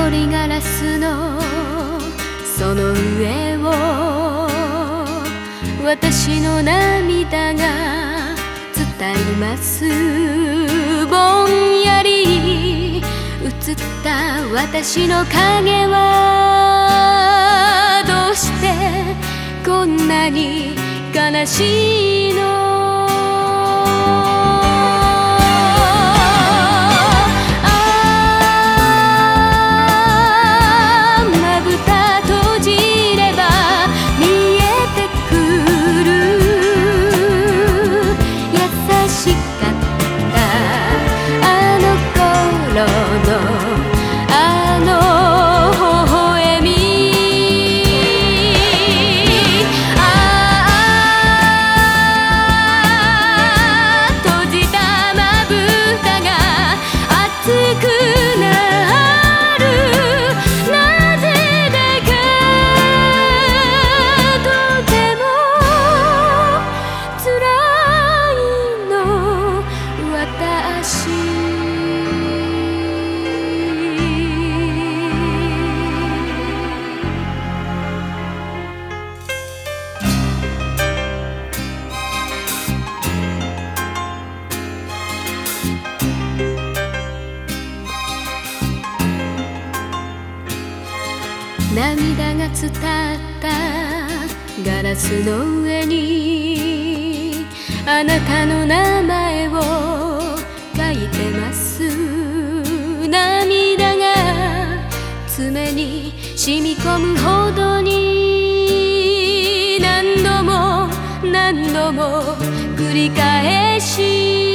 玻璃ガラスのその上を私の涙が伝います。ぼんやり映った私の影はどうしてこんなに悲しいの。涙が伝ったガラスの上にあなたの名前を書いてます。涙が爪に染み込むほどに何度も何度も繰り返し